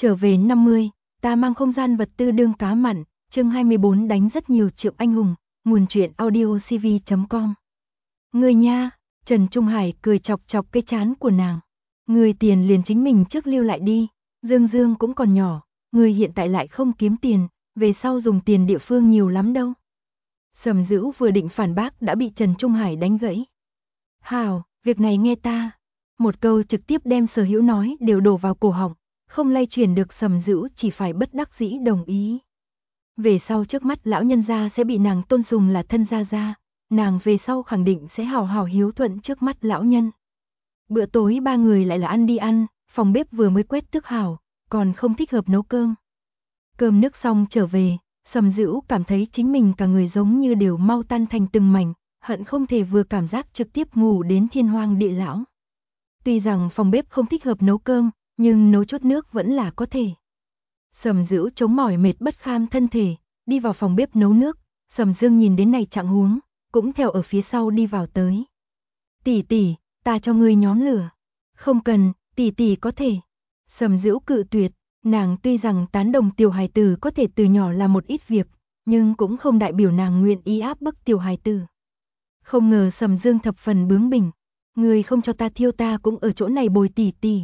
Trở về 50, ta mang không gian vật tư đương cá mặn, chương 24 đánh rất nhiều triệu anh hùng, nguồn truyện audiocv.com. Người nha, Trần Trung Hải cười chọc chọc cái trán của nàng. Người tiền liền chính mình trước lưu lại đi, Dương Dương cũng còn nhỏ, người hiện tại lại không kiếm tiền, về sau dùng tiền địa phương nhiều lắm đâu. Sầm Dữ vừa định phản bác đã bị Trần Trung Hải đánh gãy. Hào, việc này nghe ta. Một câu trực tiếp đem sở hữu nói đều đổ vào cổ họng, không lay chuyển được Sầm Dữ chỉ phải bất đắc dĩ đồng ý. Về sau trước mắt lão nhân gia sẽ bị nàng tôn sùng là thân gia gia, nàng về sau khẳng định sẽ hào hào hiếu thuận trước mắt lão nhân. Bữa tối ba người lại là ăn đi ăn, phòng bếp vừa mới quét tước hảo, còn không thích hợp nấu cơm. Cơm nước xong trở về, Sầm Dữ cảm thấy chính mình cả người giống như đều mau tan thành từng mảnh, hận không thể vừa cảm giác trực tiếp ngủ đến thiên hoang địa lão. Tuy rằng phòng bếp không thích hợp nấu cơm, nhưng nấu chút nước vẫn là có thể. Sầm Dữ chống mỏi mệt bất kham thân thể, đi vào phòng bếp nấu nước, Sầm Dương nhìn đến này trạng huống, cũng theo ở phía sau đi vào tới. Tỷ tỷ, ta cho ngươi nhóm lửa. Không cần, tỷ tỷ có thể. Sầm Dữ cự tuyệt, nàng tuy rằng tán đồng tiểu hài tử có thể từ nhỏ làm một ít việc, nhưng cũng không đại biểu nàng nguyện ý áp bức tiểu hài tử. Không ngờ Sầm Dương thập phần bướng bỉnh, ngươi không cho ta thiêu ta cũng ở chỗ này bồi tỷ tỷ.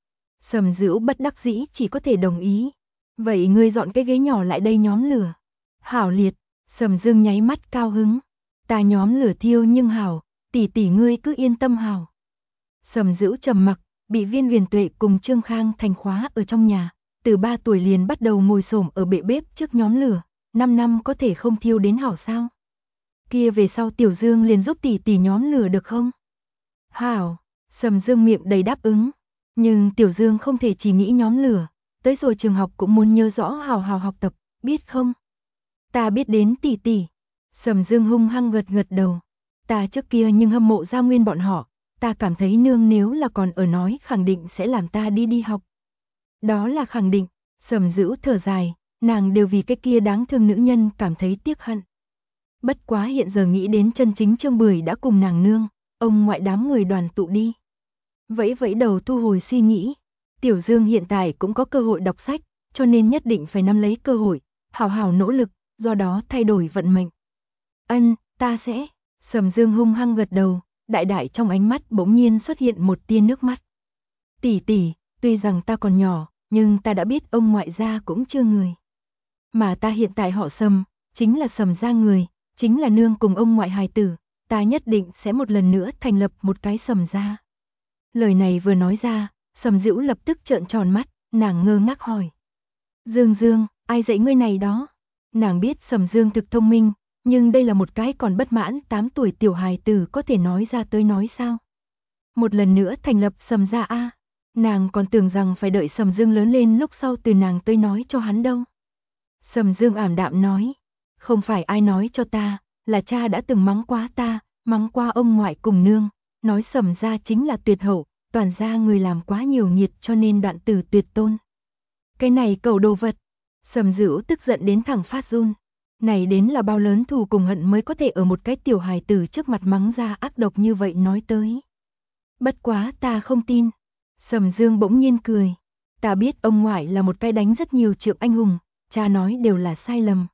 Sầm Dữ bất đắc dĩ chỉ có thể đồng ý. Vậy ngươi dọn cái ghế nhỏ lại đây nhóm lửa. Hảo liệt, Sầm Dương nháy mắt cao hứng. Ta nhóm lửa thiêu nhưng hảo, tỷ tỷ ngươi cứ yên tâm hảo. Sầm Dữ trầm mặc, bị Viên Huyền Tuệ cùng Trương Khang Thành khóa ở trong nhà, từ 3 tuổi liền bắt đầu ngồi xổm ở bệ bếp trước nhóm lửa, 5 năm có thể không thiêu đến hảo sao? Kia về sau Tiểu Dương liền giúp tỷ tỷ nhóm lửa được không? Hảo, Sầm Dương miệng đầy đáp ứng, nhưng Tiểu Dương không thể chỉ nghĩ nhóm lửa, tới rồi trường học cũng muốn nhớ rõ hào hào học tập, biết không? Ta biết đến tỷ tỷ. Sầm Dương hung hăng gật gật đầu. Ta trước kia nhưng hâm mộ Gia Nguyên bọn họ, ta cảm thấy nương nếu là còn ở nói khẳng định sẽ làm ta đi học. Đó là khẳng định, Sầm Dữ thở dài, nàng đều vì cái kia đáng thương nữ nhân cảm thấy tiếc hận. Bất quá hiện giờ nghĩ đến chân chính Trương Bưởi đã cùng nàng nương, ông ngoại đám người đoàn tụ đi. Vẫy vẫy đầu thu hồi suy nghĩ, Tiểu Dương hiện tại cũng có cơ hội đọc sách, cho nên nhất định phải nắm lấy cơ hội, hào hào nỗ lực, do đó thay đổi vận mệnh. Ân, ta sẽ. Sầm Dương hung hăng gật đầu, đại đại trong ánh mắt bỗng nhiên xuất hiện một tia nước mắt. Tỷ tỷ, tuy rằng ta còn nhỏ, nhưng ta đã biết ông ngoại gia cũng chưa người. Mà ta hiện tại họ Sầm, chính là Sầm gia người, chính là nương cùng ông ngoại hài tử, ta nhất định sẽ một lần nữa thành lập một cái Sầm gia. Lời này vừa nói ra, Sầm Dữ lập tức trợn tròn mắt, nàng ngơ ngác hỏi. Dương Dương, ai dạy ngươi này đó? Nàng biết Sầm Dương thực thông minh, nhưng đây là một cái còn bất mãn 8 tuổi tiểu hài tử có thể nói ra tới nói sao? Một lần nữa thành lập Sầm gia a, nàng còn tưởng rằng phải đợi Sầm Dương lớn lên lúc sau từ nàng tới nói cho hắn đâu. Sầm Dương ảm đạm nói, không phải ai nói cho ta, là cha đã từng mắng quá ta, mắng qua ông ngoại cùng nương, nói Sầm gia chính là tuyệt hậu, toàn gia người làm quá nhiều nhiệt cho nên đoạn tử tuyệt tôn. Cái này cầu đồ vật, Sầm Dữ tức giận đến thẳng phát run. Này đến là bao lớn thù cùng hận mới có thể ở một cái tiểu hài tử trước mặt mắng ra ác độc như vậy nói tới. Bất quá ta không tin. Sầm Dương bỗng nhiên cười. Ta biết ông ngoại là một cái đánh rất nhiều trượng anh hùng, cha nói đều là sai lầm.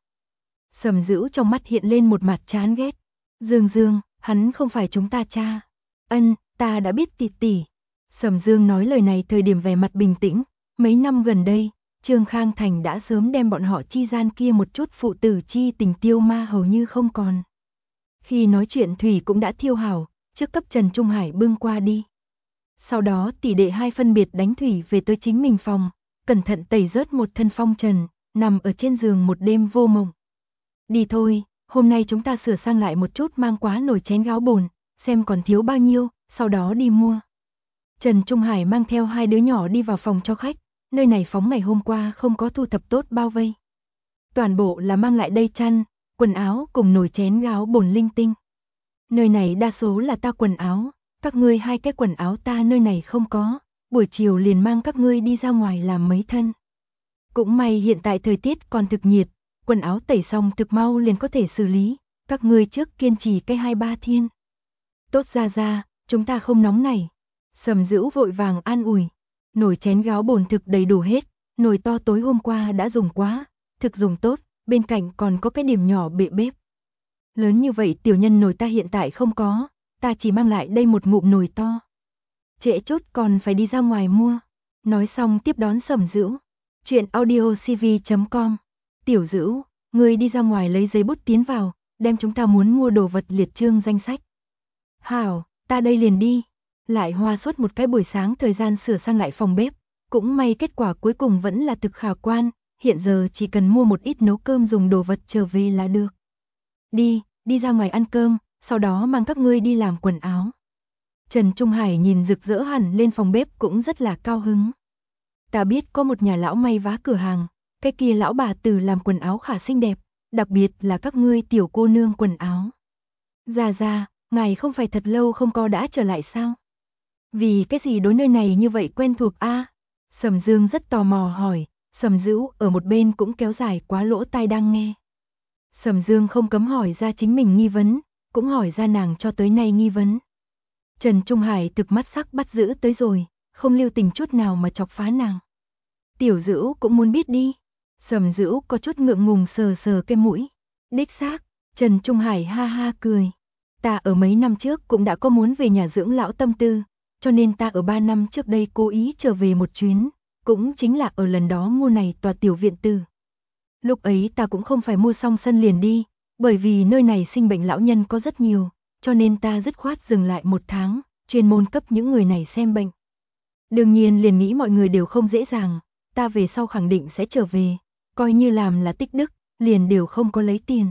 Sầm Dữ trong mắt hiện lên một mặt chán ghét. Dương Dương, hắn không phải chúng ta cha. Ân, ta đã biết tỷ tỷ. Sầm Dương nói lời này thời điểm vẻ mặt bình tĩnh. Mấy năm gần đây, Trương Khang Thành đã sớm đem bọn họ chi gian kia một chút phụ tử chi tình tiêu ma hầu như không còn. Khi nói chuyện thủy cũng đã thiêu hảo, trước cấp Trần Trung Hải bưng qua đi. Sau đó tỷ đệ hai phân biệt đánh thủy về tới chính mình phòng, cẩn thận tẩy rớt một thân phong trần, nằm ở trên giường một đêm vô mộng. Đi thôi, hôm nay chúng ta sửa sang lại một chút mang quá nồi chén gáo bồn, xem còn thiếu bao nhiêu, sau đó đi mua. Trần Trung Hải mang theo hai đứa nhỏ đi vào phòng cho khách. Nơi này phóng ngày hôm qua không có thu thập tốt bao vây. Toàn bộ là mang lại đây chăn, quần áo cùng nồi chén gáo bồn linh tinh. Nơi này đa số là ta quần áo, các ngươi hai cái quần áo ta nơi này không có, buổi chiều liền mang các ngươi đi ra ngoài làm mấy thân. Cũng may hiện tại thời tiết còn thực nhiệt, quần áo tẩy xong thực mau liền có thể xử lý, các ngươi trước kiên trì cái 2-3 thiên. Tốt ra, chúng ta không nóng này. Sầm Dữ vội vàng an ủi. Nồi chén gáo bồn thực đầy đủ hết, nồi to tối hôm qua đã dùng quá, thực dùng tốt, bên cạnh còn có cái điểm nhỏ bệ bếp. Lớn như vậy tiểu nhân nồi ta hiện tại không có, ta chỉ mang lại đây một ngụm nồi to. Trễ chút còn phải đi ra ngoài mua. Nói xong tiếp đón Sầm Dữu. Chuyện audiocv.com. Tiểu Dữu, ngươi đi ra ngoài lấy giấy bút tiến vào, đem chúng ta muốn mua đồ vật liệt chương danh sách. Hảo, ta đây liền đi. Lại hoa suốt một cái buổi sáng thời gian sửa sang lại phòng bếp, cũng may kết quả cuối cùng vẫn là thực khả quan, hiện giờ chỉ cần mua một ít nấu cơm dùng đồ vật trở về là được. Đi ra ngoài ăn cơm, sau đó mang các ngươi đi làm quần áo. Trần Trung Hải nhìn rực rỡ hẳn lên phòng bếp cũng rất là cao hứng. Ta biết có một nhà lão may vá cửa hàng, cái kia lão bà tử làm quần áo khá xinh đẹp, đặc biệt là các ngươi tiểu cô nương quần áo. Dạ, ngài không phải thật lâu không có đã trở lại sao? Vì cái gì đối nơi này như vậy quen thuộc a? Sầm Dương rất tò mò hỏi, Sầm Dữu ở một bên cũng kéo dài quá lỗ tai đang nghe. Sầm Dương không cấm hỏi ra chính mình nghi vấn, cũng hỏi ra nàng cho tới nay nghi vấn. Trần Trung Hải thực mắt sắc bắt giữ tới rồi, không lưu tình chút nào mà chọc phá nàng. Tiểu Dữu cũng muốn biết đi. Sầm Dữu có chút ngượng ngùng sờ sờ cái mũi. Đích xác, Trần Trung Hải ha ha cười. Ta ở mấy năm trước cũng đã có muốn về nhà dưỡng lão tâm tư, cho nên ta ở 3 năm trước đây cố ý trở về một chuyến, cũng chính là ở lần đó mua này tòa tiểu viện tử. Lúc ấy ta cũng không phải mua xong sân liền đi, bởi vì nơi này sinh bệnh lão nhân có rất nhiều, cho nên ta dứt khoát dừng lại 1 tháng, chuyên môn cấp những người này xem bệnh. Đương nhiên liền nghĩ mọi người đều không dễ dàng, ta về sau khẳng định sẽ trở về, coi như làm là tích đức, liền đều không có lấy tiền.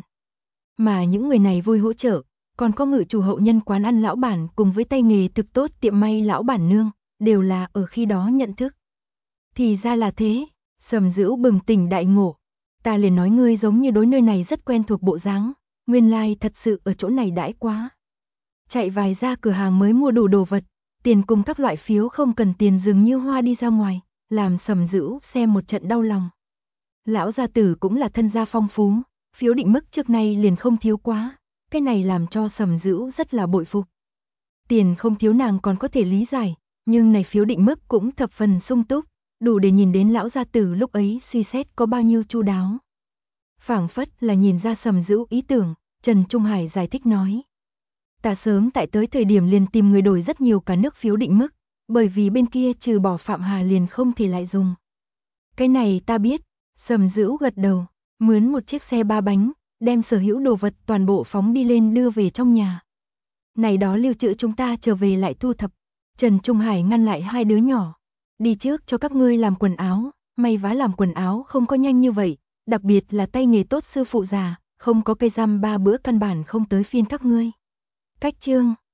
Mà những người này vui hỗ trợ, còn có ngự chủ hậu nhân quán ăn lão bản cùng với tay nghề thực tốt tiệm may lão bản nương, đều là ở khi đó nhận thức. Thì ra là thế, Sầm Dữu bừng tỉnh đại ngộ. Ta liền nói ngươi giống như đối nơi này rất quen thuộc bộ dáng, nguyên lai thật sự ở chỗ này đãi quá. Chạy vài ra cửa hàng mới mua đủ đồ vật, tiền cùng các loại phiếu không cần tiền dường như hoa đi ra ngoài, làm Sầm Dữu xem một trận đau lòng. Lão gia tử cũng là thân gia phong phú, phiếu định mức trước nay liền không thiếu quá, cái này làm cho Sầm Dữu rất là bội phục. Tiền không thiếu nàng còn có thể lý giải, nhưng này phiếu định mức cũng thập phần sung túc, đủ để nhìn đến lão gia tử lúc ấy suy xét có bao nhiêu chu đáo. Phảng phất là nhìn ra Sầm Dữu ý tưởng, Trần Trung Hải giải thích nói. Ta sớm tại tới thời điểm liền tìm người đổi rất nhiều cả nước phiếu định mức, bởi vì bên kia trừ bỏ Phạm Hà liền không thể lại dùng. Cái này ta biết, Sầm Dữu gật đầu, mướn một chiếc xe 3 bánh, đem sở hữu đồ vật toàn bộ phóng đi lên đưa về trong nhà. Này đó lưu trữ chúng ta trở về lại thu thập. Trần Trung Hải ngăn lại hai đứa nhỏ. Đi trước cho các ngươi làm quần áo, may vá làm quần áo không có nhanh như vậy, đặc biệt là tay nghề tốt sư phụ già, không có cây răm 3 bữa căn bản không tới phiên các ngươi. Cách chương